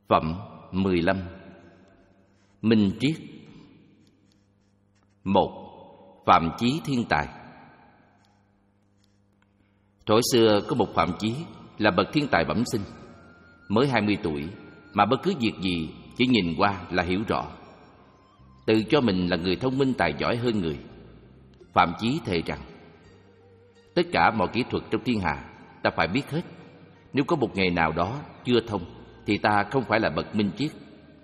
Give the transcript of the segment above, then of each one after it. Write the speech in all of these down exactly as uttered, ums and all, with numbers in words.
Phẩm mười lăm. Minh triết. Một. Phạm Chí thiên tài. Thuở xưa có một Phạm Chí là bậc thiên tài bẩm sinh. Mới hai mươi tuổi mà bất cứ việc gì chỉ nhìn qua là hiểu rõ. Tự cho mình là người thông minh tài giỏi hơn người. Phạm Chí thề rằng tất cả mọi kỹ thuật trong thiên hạ ta phải biết hết. Nếu có một nghề nào đó chưa thông thì ta không phải là bậc minh triết.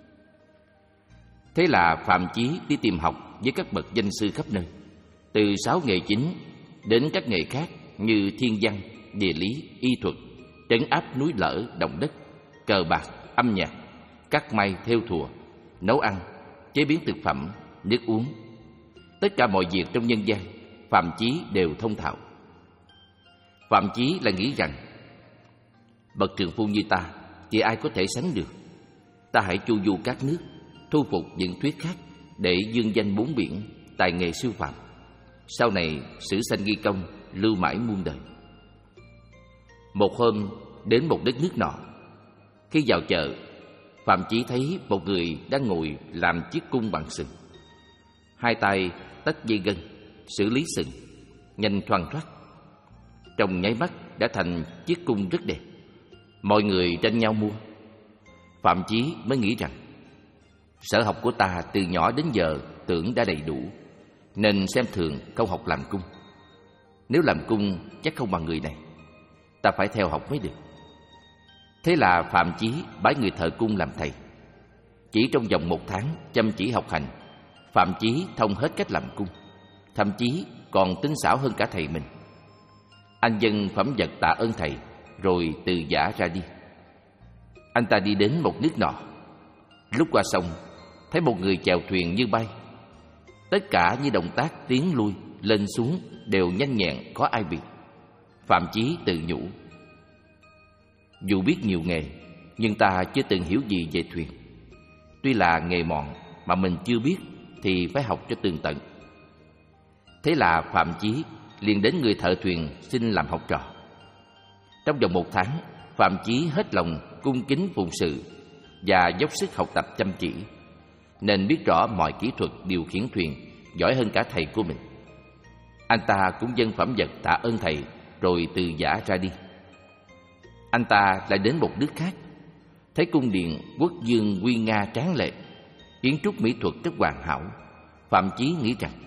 Thế là Phạm Chí đi tìm học với các bậc danh sư khắp nơi, từ sáu nghề chính đến các nghề khác như thiên văn, địa lý, y thuật, trấn áp núi lở, động đất, cờ bạc, âm nhạc, cắt may, thêu thùa, nấu ăn, chế biến thực phẩm, nước uống. Tất cả mọi việc trong nhân gian, Phạm Chí đều thông thạo. Phạm Chí lại nghĩ rằng bậc trường phu như ta thì ai có thể sánh được. Ta hãy chu du các nước, thu phục những thuyết khác để dương danh bốn biển, tài nghề siêu phàm. Sau này sử sanh ghi công, lưu mãi muôn đời. Một hôm đến một đất nước nọ, khi vào chợ, Phạm Chí thấy một người đang ngồi làm chiếc cung bằng sừng. Hai tay tách dây gân, xử lý sừng nhanh thoăn thoắt. Trong nháy mắt đã thành chiếc cung rất đẹp. Mọi người tranh nhau mua. Phạm Chí mới nghĩ rằng sở học của ta từ nhỏ đến giờ tưởng đã đầy đủ, nên xem thường không học làm cung. Nếu làm cung chắc không bằng người này, ta phải theo học mới được. Thế là Phạm Chí bái người thợ cung làm thầy. Chỉ trong vòng một tháng chăm chỉ học hành, Phạm Chí thông hết cách làm cung, thậm chí còn tinh xảo hơn cả thầy mình. Anh dâng phẩm vật tạ ơn thầy, rồi từ giã ra đi. Anh ta đi đến một nước nọ. Lúc qua sông, thấy một người chèo thuyền như bay. Tất cả như động tác tiến lui, lên xuống đều nhanh nhẹn, có ai bị. Phạm Chí tự nhủ, dù biết nhiều nghề, nhưng ta chưa từng hiểu gì về thuyền. Tuy là nghề mọn mà mình chưa biết thì phải học cho tường tận. Thế là Phạm Chí liền đến người thợ thuyền xin làm học trò. Trong vòng một tháng, Phạm Chí hết lòng cung kính phụng sự và dốc sức học tập chăm chỉ, nên biết rõ mọi kỹ thuật điều khiển thuyền, giỏi hơn cả thầy của mình. Anh ta cũng dâng phẩm vật tạ ơn thầy, rồi từ giã ra đi. Anh ta lại đến một nước khác, thấy cung điện quốc vương nguy nga tráng lệ, kiến trúc mỹ thuật rất hoàn hảo. Phạm Chí nghĩ rằng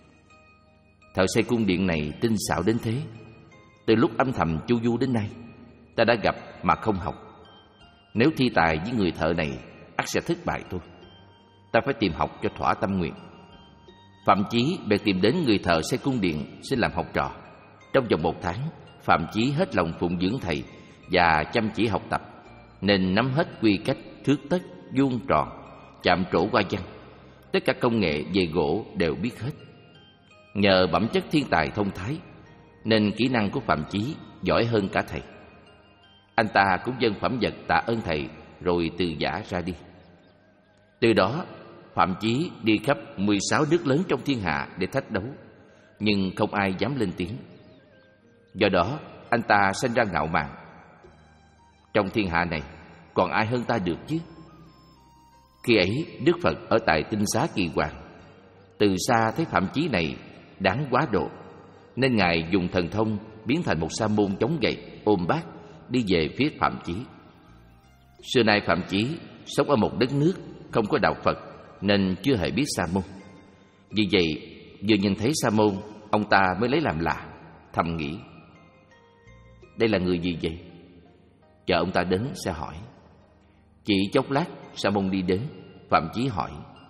thợ xây cung điện này tinh xảo đến thế. Từ lúc âm thầm chu du đến nay, ta đã gặp mà không học. Nếu thi tài với người thợ này, ắt sẽ thất bại thôi. Ta phải tìm học cho thỏa tâm nguyện. Phạm Chí bèn tìm đến người thợ xây cung điện xin làm học trò. Trong vòng một tháng, Phạm Chí hết lòng phụng dưỡng thầy và chăm chỉ học tập, nên nắm hết quy cách, thước tất, vuông tròn, chạm trổ hoa văn. Tất cả công nghệ về gỗ đều biết hết. Nhờ bẩm chất thiên tài thông thái, nên kỹ năng của Phạm Chí giỏi hơn cả thầy. Anh ta cũng dâng phẩm vật tạ ơn thầy, rồi từ giã ra đi. Từ đó, Phạm Chí đi khắp mười sáu nước lớn trong thiên hạ để thách đấu, nhưng không ai dám lên tiếng. Do đó, anh ta sinh ra ngạo mạn. Trong thiên hạ này, còn ai hơn ta được chứ? Khi ấy, Đức Phật ở tại Tinh Xá Kỳ Hoàng, từ xa thấy Phạm Chí này đáng quá độ, nên Ngài dùng thần thông biến thành một sa môn chống gậy, ôm bát, đi về phía Phạm Chí. Xưa nay Phạm Chí sống ở một đất nước không có đạo Phật, nên chưa hề biết sa môn. Vì vậy, vừa nhìn thấy sa môn, ông ta mới lấy làm lạ, thầm nghĩ, đây là người gì vậy? Chờ ông ta đến sẽ hỏi. Chỉ chốc lát, sa môn đi đến. Phạm Chí hỏi,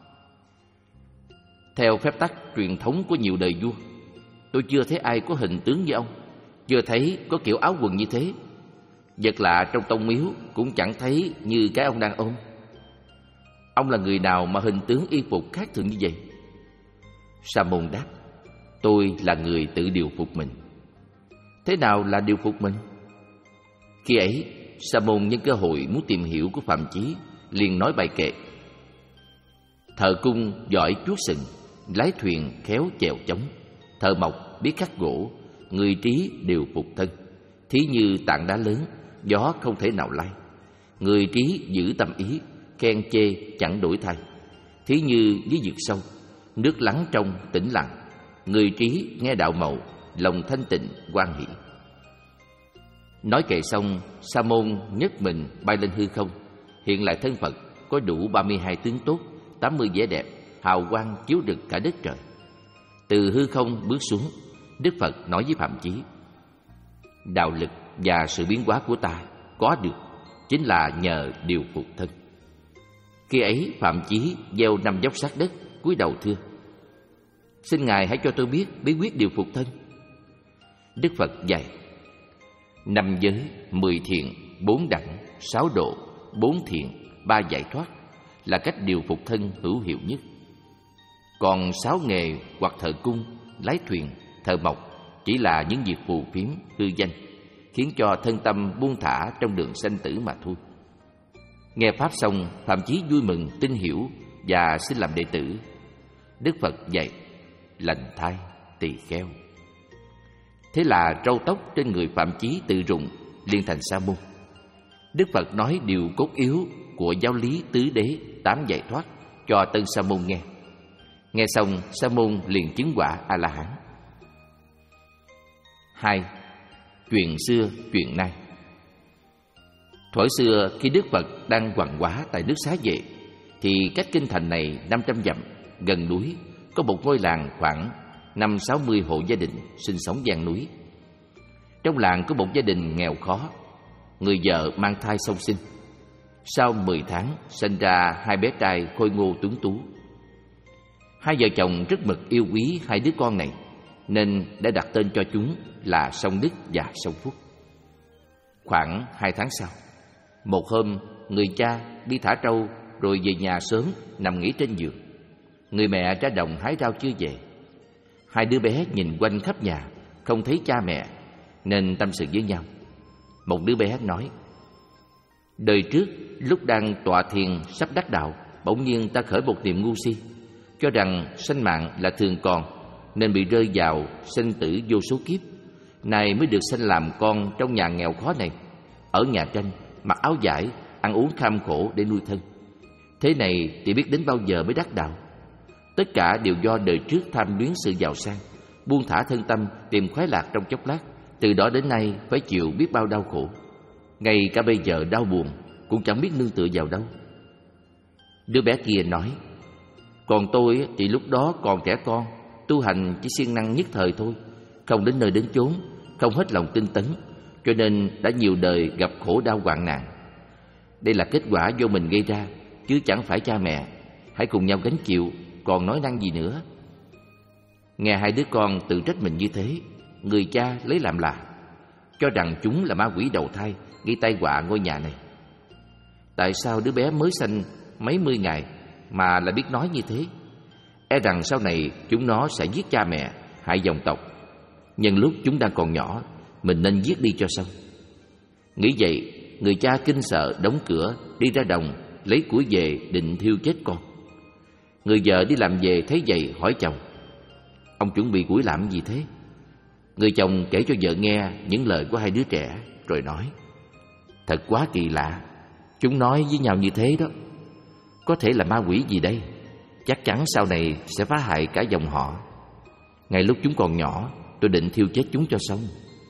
theo phép tắc truyền thống của nhiều đời vua, tôi chưa thấy ai có hình tướng như ông, chưa thấy có kiểu áo quần như thế. Vật lạ trong tông miếu cũng chẳng thấy như cái ông đang ôm. Ông là người nào mà hình tướng y phục khác thường như vậy? Sa môn đáp, tôi là người tự điều phục mình. Thế nào là điều phục mình? Khi ấy, sa môn nhân cơ hội muốn tìm hiểu của Phạm Chí, liền nói bài kệ: thợ cung giỏi chuốt sừng, lái thuyền khéo chèo chống, thợ mộc biết khắc gỗ, người trí đều phục thân. Thí như tảng đá lớn, gió không thể nào lay. Người trí giữ tâm ý, khen chê chẳng đổi thay. Thí như dưới vực sâu, nước lắng trong tĩnh lặng. Người trí nghe đạo mậu, lòng thanh tịnh hoan hỷ. Nói kệ xong, Sa môn nhấc mình bay lên hư không, hiện lại thân Phật có đủ ba mươi hai tướng tốt, tám mươi vẻ đẹp, hào quang chiếu rực cả đất trời. Từ hư không bước xuống, Đức Phật nói với Phạm Chí: đạo lực và sự biến hóa của ta có được chính là nhờ điều phục thân. Khi ấy Phạm Chí gieo năm dốc sát đất, cúi đầu thưa: xin Ngài hãy cho tôi biết bí quyết điều phục thân. Đức Phật dạy: năm giới, mười thiện, bốn đẳng, sáu độ, bốn thiện, ba giải thoát là cách điều phục thân hữu hiệu nhất. Còn sáu nghề hoặc thợ cung, lái thuyền, thợ mộc chỉ là những việc phù phiếm, hư danh, khiến cho thân tâm buông thả trong đường sanh tử mà thôi. Nghe pháp xong, Phạm Chí vui mừng, tin hiểu và xin làm đệ tử. Đức Phật dạy: lành thai, tỳ kheo. Thế là râu tóc trên người Phạm Chí tự rụng, liền thành sa môn. Đức Phật nói điều cốt yếu của giáo lý tứ đế, tám giải thoát cho tân sa môn nghe. Nghe xong, sa môn liền chứng quả A La Hán. Hai. Chuyện xưa, chuyện nay. Thuở xưa khi Đức Phật đang hoằng hóa tại nước Xá Vệ, thì cách kinh thành này năm trăm dặm, gần núi, có một ngôi làng khoảng năm sáu mươi hộ gia đình sinh sống gian núi. Trong làng có một gia đình nghèo khó, người vợ mang thai song sinh. Sau mười tháng sinh ra hai bé trai khôi ngô tuấn tú. Hai vợ chồng rất mực yêu quý hai đứa con này, nên đã đặt tên cho chúng là Song Đức và Song Phúc. Khoảng hai tháng sau, một hôm người cha đi thả trâu rồi về nhà sớm, nằm nghỉ trên giường. Người mẹ ra đồng hái rau chưa về. Hai đứa bé nhìn quanh khắp nhà, không thấy cha mẹ, nên tâm sự với nhau. Một đứa bé nói: đời trước lúc đang tọa thiền sắp đắc đạo, bỗng nhiên ta khởi một niệm ngu si, cho rằng sanh mạng là thường còn, nên bị rơi vào sinh tử vô số kiếp. Nay mới được sanh làm con trong nhà nghèo khó này, ở nhà tranh, mặc áo vải, ăn uống kham khổ để nuôi thân. Thế này thì biết đến bao giờ mới đắc đạo? Tất cả đều do đời trước tham luyến sự giàu sang, buông thả thân tâm tìm khoái lạc trong chốc lát, từ đó đến nay phải chịu biết bao đau khổ. Ngay cả bây giờ đau buồn cũng chẳng biết nương tựa vào đâu. Đứa bé kia nói: còn tôi thì lúc đó còn trẻ con, tu hành chỉ siêng năng nhất thời thôi, không đến nơi đến chốn, không hết lòng tinh tấn, cho nên đã nhiều đời gặp khổ đau hoạn nạn. Đây là kết quả do mình gây ra, chứ chẳng phải cha mẹ. Hãy cùng nhau gánh chịu, còn nói năng gì nữa. Nghe hai đứa con tự trách mình như thế, người cha lấy làm lạ, cho rằng chúng là ma quỷ đầu thai gây tai họa ngôi nhà này. Tại sao đứa bé mới sanh mấy mươi ngày mà lại biết nói như thế? E rằng sau này chúng nó sẽ giết cha mẹ, hại dòng tộc. Nhân lúc chúng đang còn nhỏ, mình nên giết đi cho xong. Nghĩ vậy, người cha kinh sợ đóng cửa, đi ra đồng lấy củi về định thiêu chết con. Người vợ đi làm về thấy vậy hỏi chồng: ông chuẩn bị củi làm gì thế? Người chồng kể cho vợ nghe những lời của hai đứa trẻ, rồi nói: thật quá kỳ lạ, chúng nói với nhau như thế đó. Có thể là ma quỷ gì đây? Chắc chắn sau này sẽ phá hại cả dòng họ. Ngay lúc chúng còn nhỏ, tôi định thiêu chết chúng cho xong.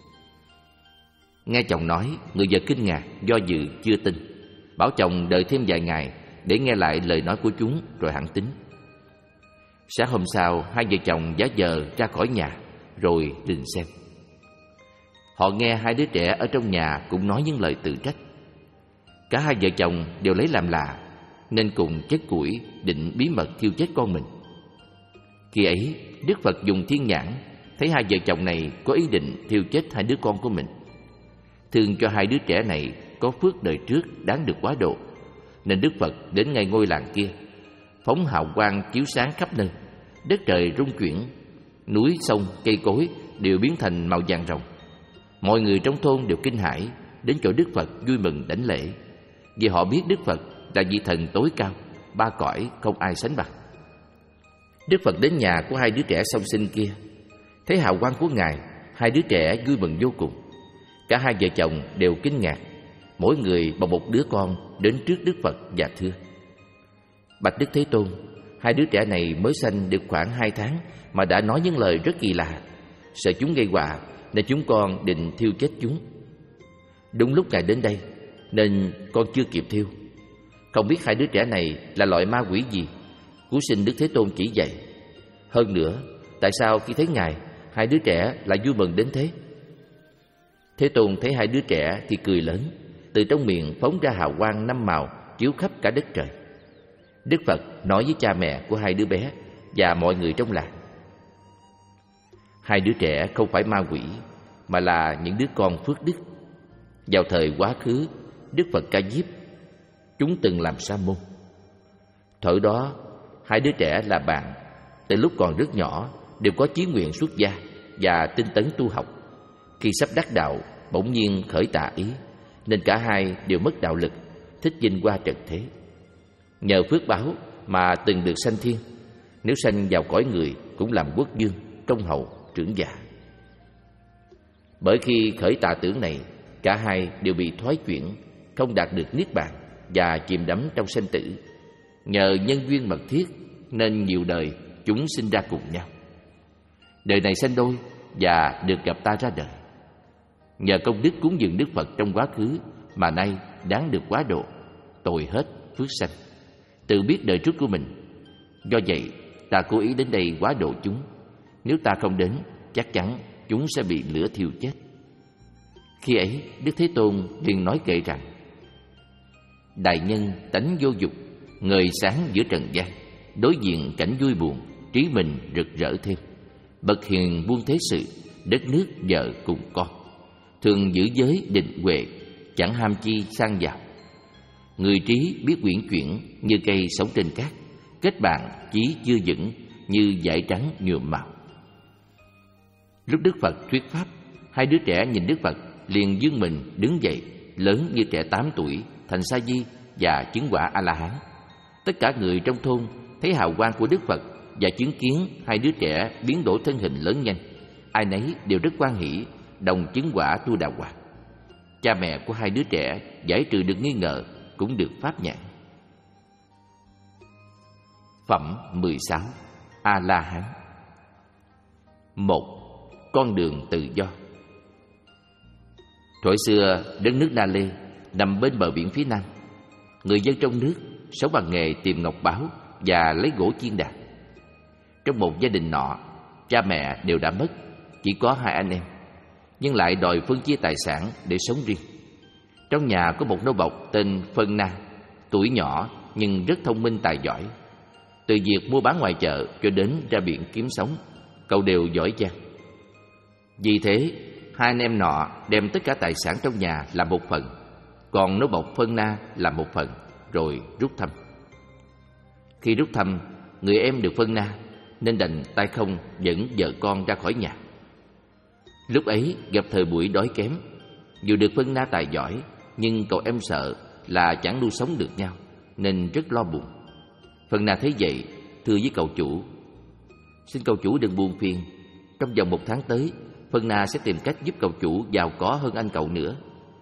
Nghe chồng nói, người vợ kinh ngạc, do dự chưa tin, bảo chồng đợi thêm vài ngày để nghe lại lời nói của chúng rồi hẳn tính. Sáng hôm sau, hai vợ chồng giả vờ ra khỏi nhà rồi đình xem. Họ nghe hai đứa trẻ ở trong nhà cũng nói những lời tự trách. Cả hai vợ chồng đều lấy làm lạ, nên cùng chất củi định bí mật thiêu chết con mình. Khi ấy, Đức Phật dùng thiên nhãn thấy hai vợ chồng này có ý định thiêu chết hai đứa con của mình. Thương cho hai đứa trẻ này có phước đời trước đáng được quá độ, nên Đức Phật đến ngay ngôi làng kia, phóng hào quang chiếu sáng khắp nơi. Đất trời rung chuyển, núi sông cây cối đều biến thành màu vàng rồng. Mọi người trong thôn đều kinh hãi, đến chỗ Đức Phật vui mừng đảnh lễ, vì họ biết Đức Phật là vị thần tối cao, ba cõi không ai sánh bằng. Đức Phật đến nhà của hai đứa trẻ song sinh kia, thấy hào quang của Ngài, hai đứa trẻ vui mừng vô cùng. Cả hai vợ chồng đều kinh ngạc, mỗi người bồng một đứa con đến trước Đức Phật và thưa: Bạch Đức Thế Tôn, hai đứa trẻ này mới sanh được khoảng hai tháng mà đã nói những lời rất kỳ lạ. Sợ chúng gây họa nên chúng con định thiêu chết chúng. Đúng lúc Ngài đến đây nên con chưa kịp thiêu. Không biết hai đứa trẻ này là loại ma quỷ gì, cứu xin Đức Thế Tôn chỉ dạy. Hơn nữa, tại sao khi thấy Ngài, hai đứa trẻ lại vui mừng đến thế? Thế Tôn thấy hai đứa trẻ thì cười lớn, từ trong miệng phóng ra hào quang năm màu chiếu khắp cả đất trời. Đức Phật nói với cha mẹ của hai đứa bé và mọi người trong làng: Hai đứa trẻ không phải ma quỷ, mà là những đứa con phước đức. Vào thời quá khứ, Đức Phật Ca Diếp, chúng từng làm sa môn. Thời đó, hai đứa trẻ là bạn, từ lúc còn rất nhỏ đều có chí nguyện xuất gia và tinh tấn tu học. Khi sắp đắc đạo, bỗng nhiên khởi tà ý, nên cả hai đều mất đạo lực, thích vinh hoa trần thế. Nhờ phước báo mà từng được sanh thiên, nếu sanh vào cõi người cũng làm quốc vương, công hầu, trưởng giả. Bởi khi khởi tà tưởng này, cả hai đều bị thoái chuyển, không đạt được niết bàn và chìm đắm trong sanh tử. Nhờ nhân duyên mật thiết nên nhiều đời chúng sinh ra cùng nhau. Đời này sanh đôi và được gặp ta ra đời. Nhờ công đức cúng dường Đức Phật trong quá khứ mà nay đáng được quá độ, tội hết phước sanh, tự biết đời trước của mình. Do vậy ta cố ý đến đây quá độ chúng. Nếu ta không đến, chắc chắn chúng sẽ bị lửa thiêu chết. Khi ấy Đức Thế Tôn liền nói kệ rằng: Đại nhân tánh vô dục, ngời sáng giữa trần gian, đối diện cảnh vui buồn, trí mình rực rỡ thêm. Bậc hiền buông thế sự, đất nước vợ cùng con, thường giữ giới định huệ, chẳng ham chi sang giàu. Người trí biết uyển chuyển như cây sống trên cát, kết bạn chí chưa vững như dải trắng nhuộm màu. Lúc Đức Phật thuyết pháp, hai đứa trẻ nhìn Đức Phật liền dương mình đứng dậy, lớn như trẻ tám tuổi, thành sa di và chứng quả A La Hán. Tất cả người trong thôn thấy hào quang của Đức Phật và chứng kiến hai đứa trẻ biến đổi thân hình lớn nhanh, ai nấy đều rất hoan hỷ, đồng chứng quả Tu Đà Hoàng. Cha mẹ của hai đứa trẻ giải trừ được nghi ngờ, cũng được pháp nhãn. Phẩm mười sáu. A La Hán. Một. Con đường tự do. Thuở xưa, đất nước Na Lê nằm bên bờ biển phía nam. Người dân trong nước sống bằng nghề tìm ngọc báu và lấy gỗ chiên đàn. Trong một gia đình nọ, cha mẹ đều đã mất, chỉ có hai anh em, nhưng lại đòi phân chia tài sản để sống riêng. Trong nhà có một nô bộc tên Phân Na, tuổi nhỏ nhưng rất thông minh tài giỏi. Từ việc mua bán ngoài chợ cho đến ra biển kiếm sống, cậu đều giỏi giang. Vì thế, hai anh em nọ đem tất cả tài sản trong nhà làm một phần, còn nô bộc Phân Na làm một phần, rồi rút thăm. Khi rút thăm, người em được phân na nên đành tay không dẫn vợ con ra khỏi nhà. Lúc ấy gặp thời buổi đói kém, dù được phân na tài giỏi, nhưng cậu em sợ là chẳng nuôi sống được nhau, nên rất lo buồn. Phân na thấy vậy, thưa với cậu chủ: Xin cậu chủ đừng buồn phiền, trong vòng một tháng tới, Phân na sẽ tìm cách giúp cậu chủ giàu có hơn anh cậu nữa.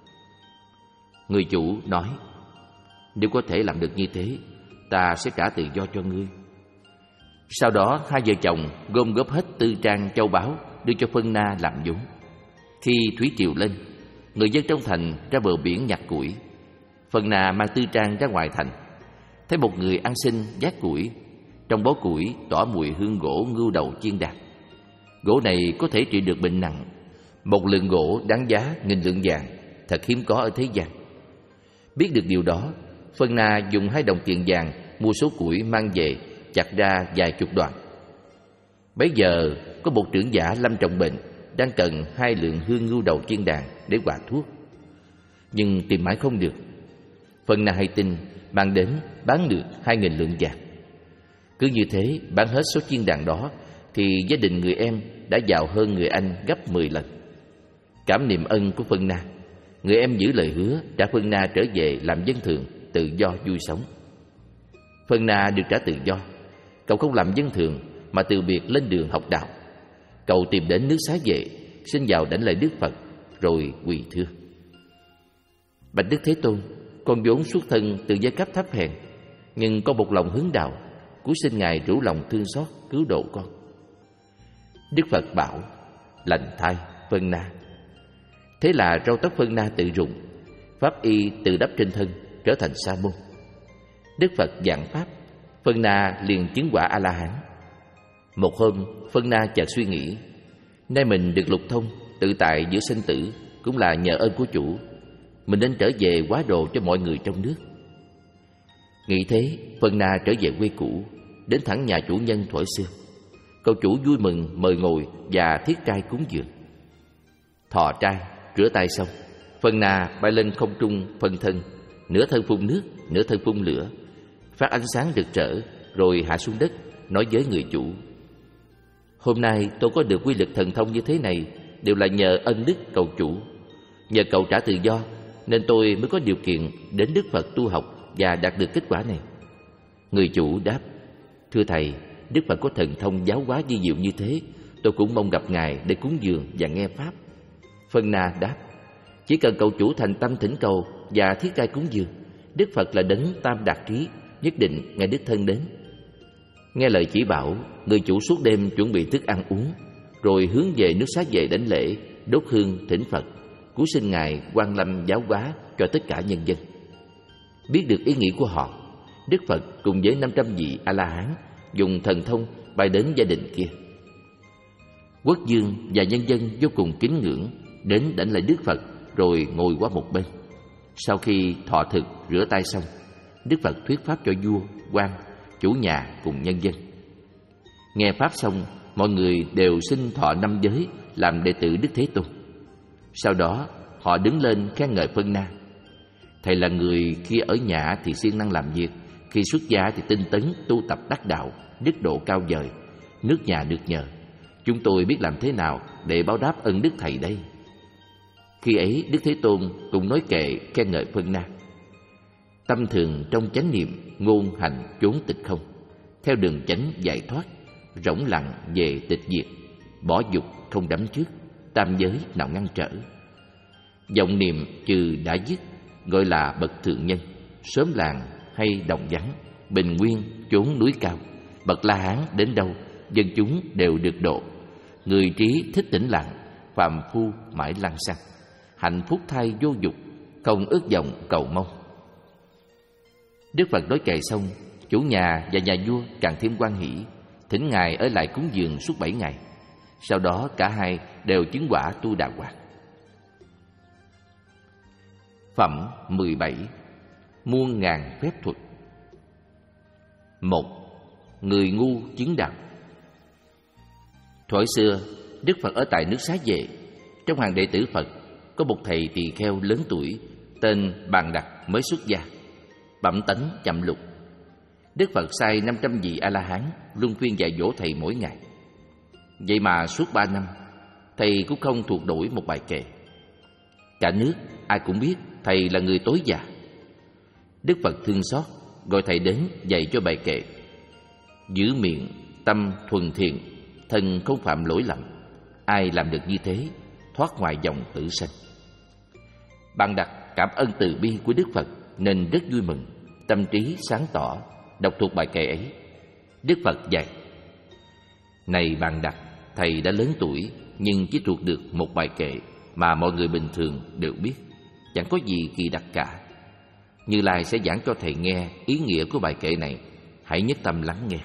Người chủ nói: Nếu có thể làm được như thế, ta sẽ trả tự do cho ngươi. Sau đó hai vợ chồng gom góp hết tư trang châu báu đưa cho Phân Na làm vốn. Khi thủy triều lên, người dân trong thành ra bờ biển nhặt củi. Phân Na mang tư trang ra ngoài thành, thấy một người ăn xin vác củi. Trong bó củi tỏa mùi hương gỗ ngưu đầu chiên đàn. Gỗ này có thể trị được bệnh nặng. Một lượng gỗ đáng giá nghìn lượng vàng, thật hiếm có ở thế gian. Biết được điều đó, Phân Na dùng hai đồng tiền vàng mua số củi mang về, chặt ra vài chục đoạn. Bấy giờ có một trưởng giả lâm trọng bệnh, đang cần hai lượng hương ngưu đầu chiên đàn để hòa thuốc, nhưng tìm mãi không được. Phân Na hay tin, mang đến bán được hai nghìn lượng vàng. Cứ như thế bán hết số chiên đàn đó, thì gia đình người em đã giàu hơn người anh gấp mười lần. Cảm niệm ân của Phân Na, người em giữ lời hứa trả Phân Na trở về làm dân thường, tự do vui sống. Phân Na được trả tự do, cậu không làm dân thường mà từ biệt lên đường học đạo. Cậu tìm đến nước Xá Vệ, xin vào đảnh lễ Đức Phật, rồi quỳ thưa: Bạch Đức Thế Tôn, con vốn xuất thân từ giai cấp thấp hèn, nhưng có một lòng hướng đạo, cúi xin Ngài rủ lòng thương xót cứu độ con. Đức Phật bảo: lành thai phân na. Thế là râu tóc phân na tự rụng, pháp y tự đắp trên thân, trở thành sa môn. Đức Phật giảng pháp, phân na liền chứng quả A La Hán. Một hôm, phân na chợt suy nghĩ, nay mình được lục thông, tự tại giữa sinh tử cũng là nhờ ơn của chủ, mình nên trở về hóa độ cho mọi người trong nước. Nghĩ thế, phân na trở về quê cũ, đến thẳng nhà chủ nhân thuở xưa. Cậu chủ vui mừng mời ngồi và thiết trai cúng dường. Thọ trai, rửa tay xong, phân na bay lên không trung phân thân, nửa thân phun nước, nửa thân phun lửa, phát ánh sáng rực rỡ, rồi hạ xuống đất, nói với người chủ: hôm nay tôi có được quy lực thần thông như thế này đều là nhờ ân đức cậu chủ. Nhờ cậu trả tự do nên tôi mới có điều kiện đến Đức Phật tu học và đạt được kết quả này. Người chủ đáp: thưa thầy, Đức Phật có thần thông giáo hóa vi diệu như thế, tôi cũng mong gặp Ngài để cúng dường và nghe pháp. Phân na đáp: chỉ cần cậu chủ thành tâm thỉnh cầu và thiết trai cúng dường, Đức Phật là đấng tam đạt trí, nhất định Ngài đích thân đến. Nghe lời chỉ bảo, người chủ suốt đêm chuẩn bị thức ăn uống, rồi hướng về nước xá về đảnh lễ, đốt hương thỉnh Phật, cúi xin Ngài quang lâm giáo hóa cho tất cả nhân dân. Biết được ý nghĩ của họ, Đức Phật cùng với năm trăm vị A La Hán dùng thần thông bay đến gia đình kia. Quốc vương và nhân dân vô cùng kính ngưỡng, đến đảnh lễ Đức Phật rồi ngồi qua một bên. Sau khi thọ thực rửa tay xong, Đức Phật thuyết pháp cho vua, quan, chủ nhà cùng nhân dân. Nghe pháp xong, mọi người đều xin thọ năm giới làm đệ tử Đức Thế Tôn. Sau đó họ đứng lên khen ngợi Phân na: thầy là người khi ở nhà thì siêng năng làm việc, khi xuất gia thì tinh tấn tu tập đắc đạo, đức độ cao vời, nước nhà được nhờ. Chúng tôi biết làm thế nào để báo đáp ân đức thầy đây. Khi ấy Đức Thế Tôn cũng nói kệ khen ngợi Phân na: tâm thường trong chánh niệm, ngôn hành chốn tịch không, theo đường chánh giải thoát, rỗng lặng về tịch diệt, bỏ dục không đắm trước, tam giới nào ngăn trở. Vọng niệm trừ đã dứt, gọi là bậc thượng nhân, sớm làng hay đồng vắng, bình nguyên chốn núi cao, bậc La Hán đến đâu, dân chúng đều được độ. Người trí thích tĩnh lặng, phàm phu mãi lăng xăng, hạnh phúc thay vô dục, không ước vọng cầu mong. Đức Phật nói kệ xong, chủ nhà và nhà vua càng thêm hoan hỷ, thỉnh Ngài ở lại cúng dường suốt bảy ngày. Sau đó cả hai đều chứng quả tu đà hoàng. Phẩm mười bảy. Muôn ngàn phép thuật. Một. Người ngu chứng đạo. Thuở xưa, Đức Phật ở tại nước Xá Vệ. Trong hàng đệ tử Phật có một thầy tỳ kheo lớn tuổi tên Bàn Đặc mới xuất gia, bẩm tánh chậm lục. Đức Phật sai năm trăm vị A La Hán luân phiên dạy dỗ thầy mỗi ngày. Vậy mà suốt ba năm, thầy cũng không thuộc nổi một bài kệ. Cả nước ai cũng biết thầy là người tối già. Đức Phật thương xót, gọi thầy đến dạy cho bài kệ: giữ miệng, tâm thuần thiện, thân không phạm lỗi lầm. Ai làm được như thế, thoát ngoài dòng tử sanh. Bàn Đặc cảm ơn từ bi của Đức Phật nên rất vui mừng, tâm trí sáng tỏ, đọc thuộc bài kệ ấy. Đức Phật dạy: này Bàn Đặc, thầy đã lớn tuổi nhưng chỉ thuộc được một bài kệ mà mọi người bình thường đều biết, chẳng có gì kỳ đặc cả. Như Lai sẽ giảng cho thầy nghe ý nghĩa của bài kệ này, hãy nhất tâm lắng nghe.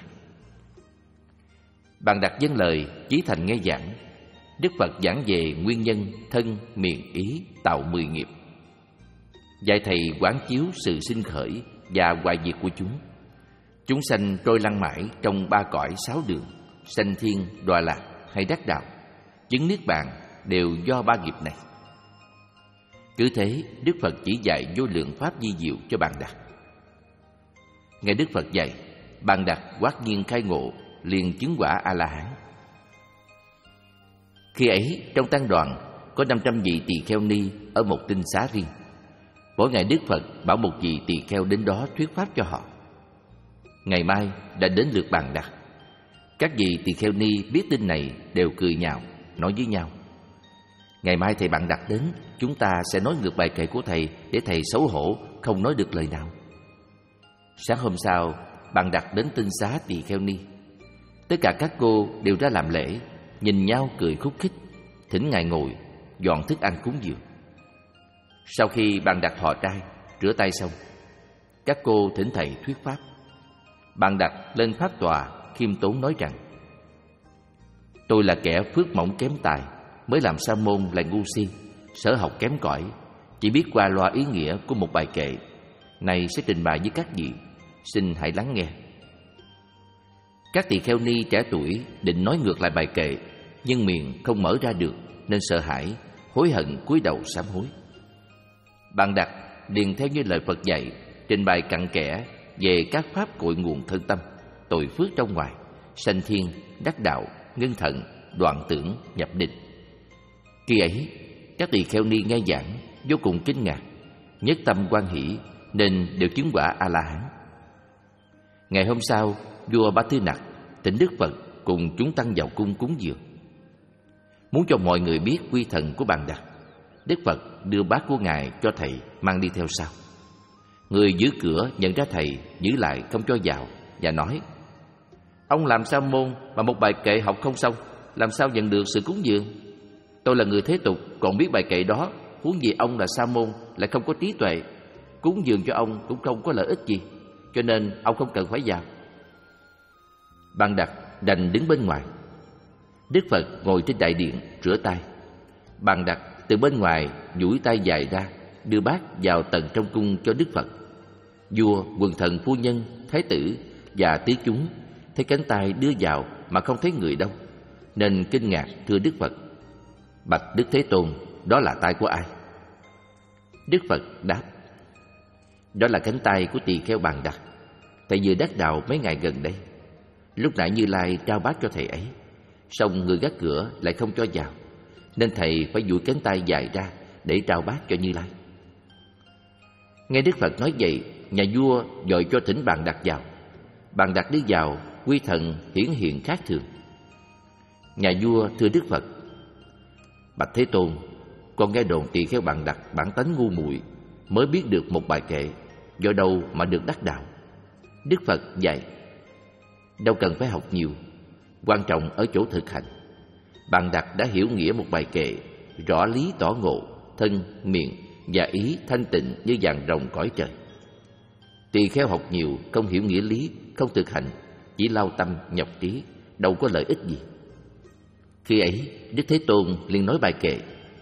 Bàn Đặc dâng lời, chí thành nghe giảng. Đức Phật giảng về nguyên nhân thân, miệng, ý tạo mười nghiệp, dạy thầy quán chiếu sự sinh khởi và hoại diệt của chúng. Chúng sanh trôi lăn mãi trong ba cõi sáu đường, sanh thiên, đọa lạc hay đắc đạo, chứng niết bàn đều do ba nghiệp này. Cứ thế, Đức Phật chỉ dạy vô lượng pháp vi diệu cho Bàn Đặc. Nghe Đức Phật dạy, Bàn Đặc quát nhiên khai ngộ, liền chứng quả A La Hán. Khi ấy, trong tăng đoàn có năm trăm vị tỳ kheo ni ở một tinh xá riêng. Mỗi ngày Đức Phật bảo một vị tỳ kheo đến đó thuyết pháp cho họ. Ngày mai đã đến lượt Bàn Đặc. Các vị tỳ kheo ni biết tin này đều cười nhạo, nói với nhau: Ngày mai thầy bạn đặt đến, chúng ta sẽ nói ngược bài kệ của thầy để thầy xấu hổ không nói được lời nào. Sáng hôm sau, bạn đặt đến tinh xá Tỳ Kheo Ni. Tất cả các cô đều ra làm lễ, nhìn nhau cười khúc khích, thỉnh ngài ngồi, dọn thức ăn cúng dường. Sau khi bạn đặt thọ trai, rửa tay xong, các cô thỉnh thầy thuyết pháp. Bạn đặt lên pháp tòa khiêm tốn nói rằng: tôi là kẻ phước mỏng kém tài, mới làm sa môn lại ngu si, sở học kém cỏi, chỉ biết qua loa ý nghĩa của một bài kệ. Này sẽ trình bày với các vị, xin hãy lắng nghe. Các tỳ kheo ni trẻ tuổi định nói ngược lại bài kệ, nhưng miệng không mở ra được nên sợ hãi, hối hận cúi đầu sám hối. Bạn đặt liền theo như lời Phật dạy, trình bày cặn kẽ về các pháp cội nguồn thân tâm, tội phước trong ngoài, sanh thiên, đắc đạo, ngưng thận, đoạn tưởng, nhập định. Khi ấy, các tỳ kheo ni nghe giảng vô cùng kinh ngạc, nhất tâm hoan hỷ nên đều chứng quả A La Hán. Ngày hôm sau, vua Ba Tư Nặc thỉnh Đức Phật cùng chúng tăng vào cung cúng dường. Muốn cho mọi người biết quy thần của Bạn Đặt, Đức Phật đưa bát của ngài cho thầy mang đi theo sau. Người giữ cửa nhận ra thầy giữ lại không cho vào và nói: ông làm sa môn mà một bài kệ học không xong, làm sao nhận được sự cúng dường? Tôi là người thế tục còn biết bài kệ đó, huống gì ông là sa môn lại không có trí tuệ, cúng dường cho ông cũng không có lợi ích gì, cho nên ông không cần phải vào. Bạn Đặt đành đứng bên ngoài. Đức Phật ngồi trên đại điện rửa tay. Bạn Đặt từ bên ngoài duỗi tay dài ra, đưa bát vào tận trong cung cho Đức Phật. Vua, quần thần phu nhân, thái tử và tứ chúng thấy cánh tay đưa vào mà không thấy người đâu, nên kinh ngạc thưa Đức Phật: bạch Đức Thế Tôn, đó là tay của ai? Đức Phật đáp: đó là cánh tay của tỳ kheo Bạn Đặt. Thầy vừa đắc đạo mấy ngày gần đây. Lúc nãy Như Lai trao bát cho thầy ấy, song người gác cửa lại không cho vào, nên thầy phải duỗi cánh tay dài ra để trao bát cho Như Lai. Nghe Đức Phật nói vậy, nhà vua vội cho thỉnh Bạn Đặt vào. Bạn Đặt đi vào, quy thần hiển hiện khác thường. Nhà vua thưa Đức Phật: bạch Thế Tôn, con nghe đồn tỳ kheo Bạn Đặt bản tánh ngu muội, mới biết được một bài kệ, do đâu mà được đắc đạo? Đức Phật dạy: đâu cần phải học nhiều, quan trọng ở chỗ thực hành. Bạn Đặt đã hiểu nghĩa một bài kệ, rõ lý tỏ ngộ, thân, miệng và ý thanh tịnh như vàng rồng cõi trời. Tỳ kheo học nhiều, không hiểu nghĩa lý, không thực hành, chỉ lao tâm nhọc trí, đâu có lợi ích gì. Khi ấy, Đức Thế Tôn liền nói bài kệ: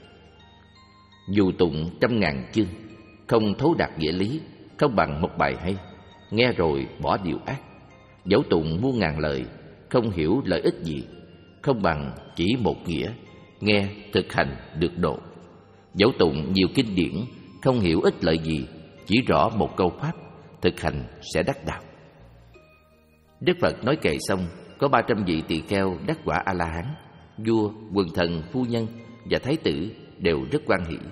dù tụng trăm ngàn chương, không thấu đạt nghĩa lý, không bằng một bài hay, nghe rồi bỏ điều ác. Dẫu tụng muôn ngàn lời, không hiểu lợi ích gì, không bằng chỉ một nghĩa, nghe thực hành được độ. Dẫu tụng nhiều kinh điển, không hiểu ích lợi gì, chỉ rõ một câu pháp, thực hành sẽ đắc đạo. Đức Phật nói kệ xong, có ba trăm vị tỳ kheo đắc quả A La Hán. Vua, quần thần, phu nhân và thái tử đều rất hoan hỷ.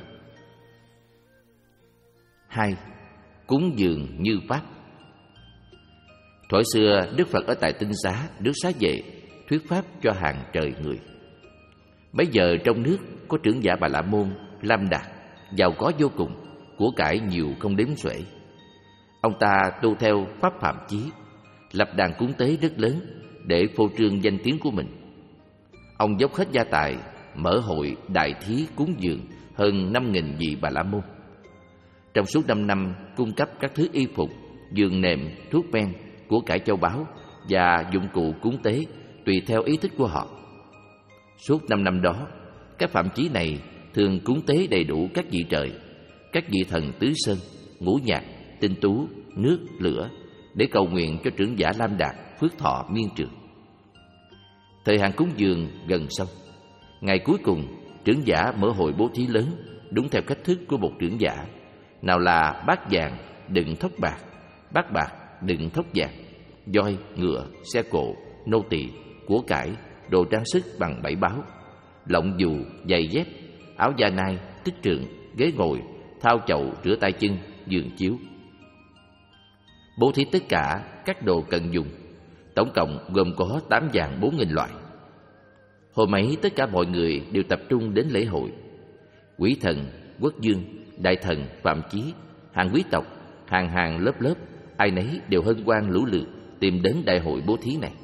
Hai, cúng dường như pháp. Thuở xưa, Đức Phật ở tại Tinh Xá, Đức Xá Vệ, thuyết pháp cho hàng trời người. Bấy giờ trong nước có trưởng giả Bà La Môn, Lam Đạt, giàu có vô cùng, của cải nhiều không đếm xuể. Ông ta tu theo pháp phạm chí, lập đàn cúng tế rất lớn để phô trương danh tiếng của mình. Ông dốc hết gia tài, mở hội đại thí cúng dường hơn năm nghìn vị Bà La Môn. Trong suốt năm năm cung cấp các thứ y phục, giường nệm, thuốc men, của cải châu báu và dụng cụ cúng tế tùy theo ý thích của họ. Suốt năm năm đó, các phạm chí này thường cúng tế đầy đủ các vị trời, các vị thần tứ sơn, ngũ nhạc, tinh tú, nước, lửa để cầu nguyện cho trưởng giả Lam Đạt phước thọ miên trường. Thời hạn cúng dường gần xong, ngày cuối cùng trưởng giả mở hội bố thí lớn đúng theo cách thức của một trưởng giả, nào là bát vàng đựng thóc bạc, bát bạc đựng thóc vàng, voi, ngựa, xe cộ, nô tỳ, của cải, đồ trang sức bằng bảy báo, lọng dù, giày dép, áo da nai, tích trượng, ghế ngồi, thao chậu rửa tay chân, giường chiếu. Bố thí tất cả các đồ cần dùng, tổng cộng gồm có tám vạn bốn nghìn loại. Hôm ấy tất cả mọi người đều tập trung đến lễ hội, Quỷ thần, Quốc Dương, đại thần, Phạm Chí, hàng quý tộc, hàng hàng lớp lớp, ai nấy đều hân hoan lũ lượt tìm đến đại hội bố thí này.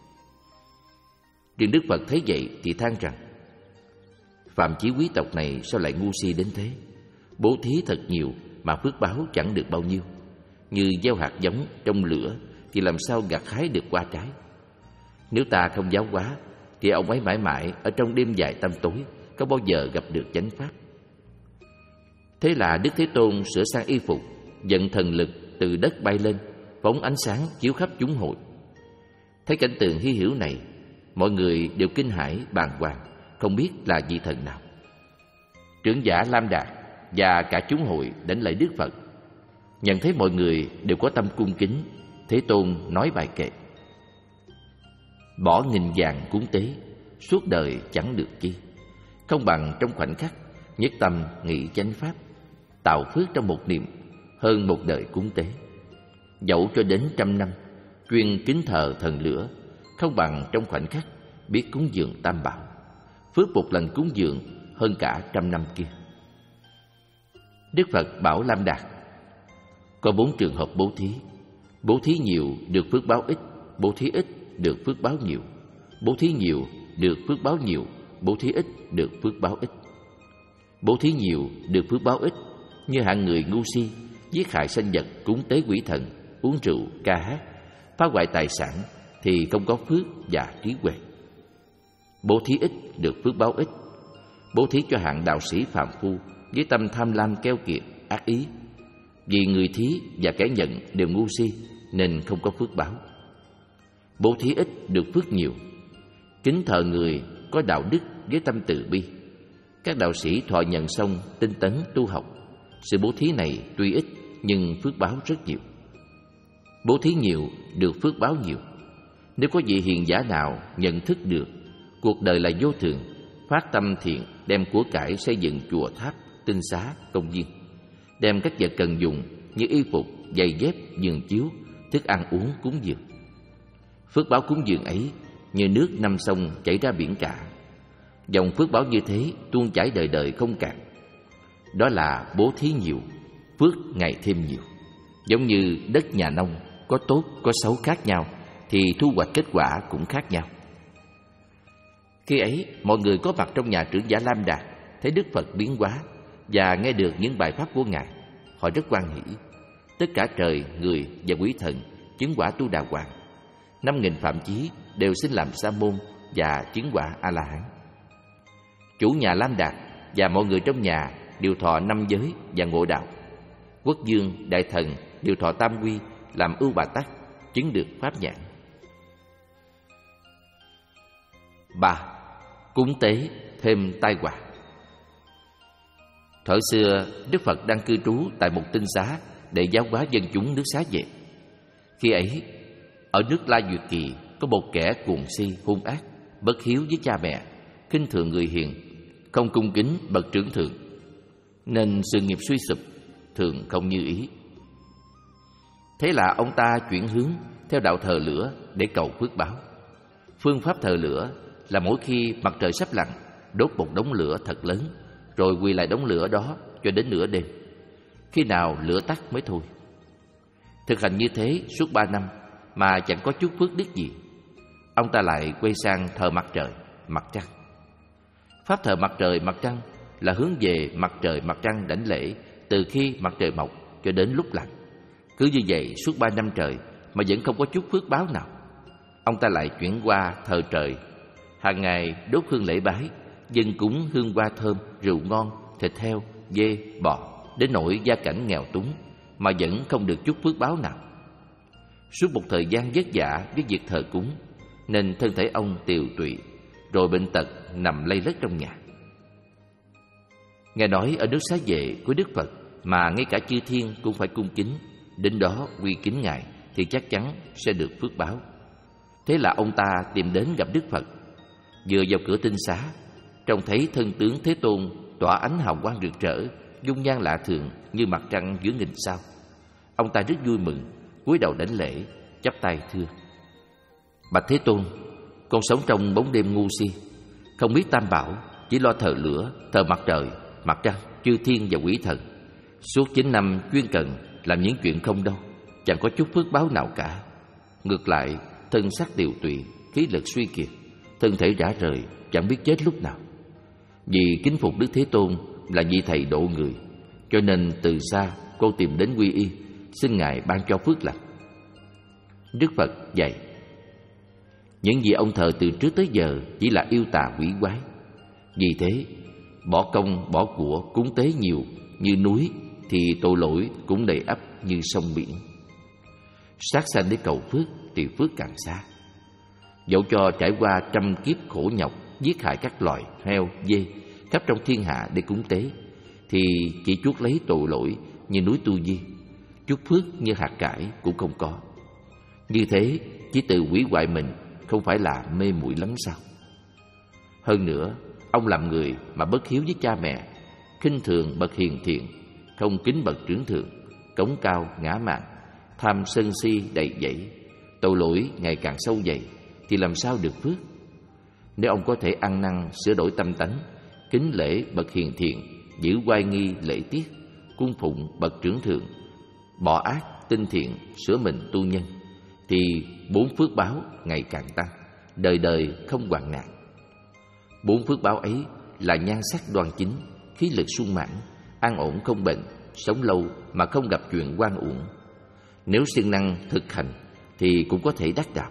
Riêng Đức Phật thấy vậy thì than rằng: Phạm Chí quý tộc này sao lại ngu si đến thế? Bố thí thật nhiều mà phước báo chẳng được bao nhiêu. Như gieo hạt giống trong lửa thì làm sao gặt hái được quả trái? Nếu ta không giáo hóa thì ông ấy mãi mãi ở trong đêm dài tăm tối, không bao giờ gặp được chánh pháp. Thế là Đức Thế Tôn sửa sang y phục, dẫn thần lực từ đất bay lên, phóng ánh sáng chiếu khắp chúng hội. Thấy cảnh tượng hy hữu này, mọi người đều kinh hãi bàng hoàng, không biết là vị thần nào. Trưởng giả Lam Đạt và cả chúng hội đến lạy Đức Phật. Nhận thấy mọi người đều có tâm cung kính, Thế Tôn nói bài kệ: Bỏ nghìn vàng cúng tế, suốt đời chẳng được chi. Không bằng trong khoảnh khắc nhất tâm nghị chánh pháp, tạo phước trong một niệm hơn một đời cúng tế. Dẫu cho đến trăm năm chuyên kính thờ thần lửa, không bằng trong khoảnh khắc biết cúng dường tam bảo, phước một lần cúng dường hơn cả trăm năm kia. Đức Phật bảo Lam Đạt: Có bốn trường hợp bố thí. Bố thí nhiều được phước báo ít, bố thí ít được phước báo nhiều, bố thí nhiều được phước báo nhiều, bố thí ít được phước báo ít. Bố thí nhiều được phước báo ít như hạng người ngu si, giết hại sanh vật, cúng tế quỷ thần, uống rượu, ca hát, phá hoại tài sản thì không có phước và trí huệ. Bố thí ít được phước báo ít. Bố thí cho hạng đạo sĩ phàm phu với tâm tham lam keo kiệt, ác ý, vì người thí và kẻ nhận đều ngu si nên không có phước báo. Bố thí ít được phước nhiều. Kính thờ người có đạo đức với tâm từ bi. Các đạo sĩ thọ nhận xong tinh tấn tu học. Sự bố thí này tuy ít nhưng phước báo rất nhiều. Bố thí nhiều được phước báo nhiều. Nếu có vị hiền giả nào nhận thức được cuộc đời là vô thường, phát tâm thiện đem của cải xây dựng chùa tháp, tinh xá, công viên, đem các vật cần dùng như y phục, giày dép, giường chiếu, thức ăn uống cúng dường. Phước báo cúng dường ấy như nước năm sông chảy ra biển cả. Dòng phước báo như thế tuôn chảy đời đời không cạn. Đó là bố thí nhiều, phước ngày thêm nhiều. Giống như đất nhà nông, có tốt, có xấu khác nhau, thì thu hoạch kết quả cũng khác nhau. Khi ấy, mọi người có mặt trong nhà trưởng giả Lam Đạt thấy Đức Phật biến hóa và nghe được những bài pháp của Ngài. Họ rất hoan hỷ. Tất cả trời, người và quý thần chứng quả Tu Đà Hoàng. Năm nghìn Phạm Chí đều xin làm sa môn và chứng quả A La Hán. Chủ nhà Lam Đạt và mọi người trong nhà đều thọ năm giới và ngộ đạo. Quốc Dương, đại thần đều thọ tam quy làm ưu bà tắc, chứng được pháp nhãn. Ba. Cúng tế thêm tai họa. Thuở xưa, Đức Phật đang cư trú tại một tinh xá để giáo hóa dân chúng nước xá vệ. Khi ấy, ở nước La Duyệt Kỳ có một kẻ cuồng si, hung ác, bất hiếu với cha mẹ, khinh thường người hiền, không cung kính bậc trưởng thượng, nên sự nghiệp suy sụp, thường không như ý. Thế là ông ta chuyển hướng theo đạo thờ lửa để cầu phước báo. Phương pháp thờ lửa là mỗi khi mặt trời sắp lặn, đốt một đống lửa thật lớn, rồi quỳ lại đống lửa đó cho đến nửa đêm. Khi nào lửa tắt mới thôi. Thực hành như thế suốt ba năm mà chẳng có chút phước đức gì. Ông ta lại quay sang thờ mặt trời, mặt trăng. Pháp thờ mặt trời, mặt trăng là hướng về mặt trời, mặt trăng đảnh lễ từ khi mặt trời mọc cho đến lúc lặn. Cứ như vậy suốt ba năm trời mà vẫn không có chút phước báo nào. Ông ta lại chuyển qua thờ trời. Hàng ngày đốt hương lễ bái, dâng cúng hương hoa thơm, rượu ngon, thịt heo, dê, bò, đến nỗi gia cảnh nghèo túng mà vẫn không được chút phước báo nào. Suốt một thời gian vất vả với việc thờ cúng nên thân thể ông tiều tụy, rồi bệnh tật nằm lây lất trong nhà. Nghe nói ở nước xá vệ của Đức Phật mà ngay cả chư thiên cũng phải cung kính, đến đó quy kính Ngài thì chắc chắn sẽ được phước báo. Thế là ông ta tìm đến gặp Đức Phật. Vừa vào cửa tinh xá, trông thấy thân tướng Thế Tôn tỏa ánh hào quang rực rỡ, dung nhan lạ thường như mặt trăng giữa nghìn sao. Ông ta rất vui mừng, cúi đầu đảnh lễ, chắp tay thưa: Bạch Thế Tôn, con sống trong bóng đêm ngu si, không biết tam bảo, chỉ lo thờ lửa, thờ mặt trời, mặt trăng, chư thiên và quỷ thần. Suốt chín năm chuyên cần làm những chuyện không đâu, chẳng có chút phước báo nào cả. Ngược lại, thân xác tiều tụy, khí lực suy kiệt, thân thể rã rời, chẳng biết chết lúc nào. Vì kính phục Đức Thế Tôn là vị thầy độ người, cho nên từ xa cô tìm đến quy y, xin Ngài ban cho phước lành. Đức Phật dạy: những gì ông thờ từ trước tới giờ chỉ là yêu tà quỷ quái. Vì thế, bỏ công bỏ của cúng tế nhiều như núi thì tội lỗi cũng đầy ắp như sông biển. Sát sanh để cầu phước thì phước càng xa. Dẫu cho trải qua trăm kiếp khổ nhọc, giết hại các loài heo, dê khắp trong thiên hạ để cúng tế, thì chỉ chuốc lấy tội lỗi như núi Tu Di, chút phước như hạt cải cũng không có. Như thế chỉ tự hủy hoại mình, không phải là mê muội lắm sao? Hơn nữa, ông làm người mà bất hiếu với cha mẹ, khinh thường bậc hiền thiện, không kính bậc trưởng thượng, cống cao ngã mạn, tham sân si đầy dẫy, tội lỗi ngày càng sâu dày, thì làm sao được phước? Nếu ông có thể ăn năn sửa đổi tâm tánh, kính lễ bậc hiền thiện, giữ oai nghi lễ tiết, cung phụng bậc trưởng thượng, bỏ ác tinh thiện, sửa mình tu nhân, thì bốn phước báo ngày càng tăng, đời đời không hoạn nạn. Bốn phước báo ấy là nhan sắc đoan chính, khí lực sung mãn, an ổn không bệnh, sống lâu mà không gặp chuyện oan uổng. Nếu siêng năng thực hành thì cũng có thể đắc đạo.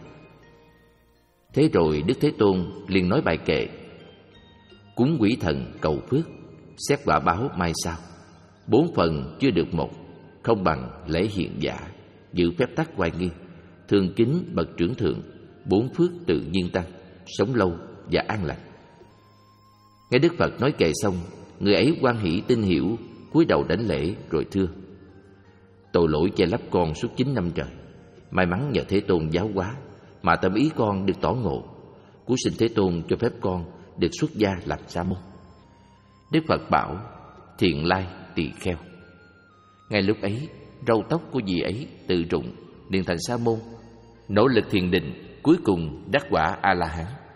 Thế rồi Đức Thế Tôn liền nói bài kệ: cúng quỷ thần cầu phước, xét quả báo mai sau. Bốn phần chưa được một, không bằng lễ hiện giả, giữ phép tắc oai nghi, thường kính bậc trưởng thượng, bốn phước tự nhiên tăng, sống lâu và an lành. Nghe Đức Phật nói kệ xong, người ấy hoan hỷ tin hiểu, cúi đầu đảnh lễ rồi thưa: tội lỗi che lấp con suốt chín năm trời, may mắn nhờ Thế Tôn giáo hóa mà tâm ý con được tỏ ngộ. Cúi xin Thế Tôn cho phép con được xuất gia làm sa môn. Đức Phật bảo: thiện lai tỳ kheo. Ngay lúc ấy, râu tóc của vị ấy tự rụng, liền thành sa môn, nỗ lực thiền định, cuối cùng đắc quả A La Hán.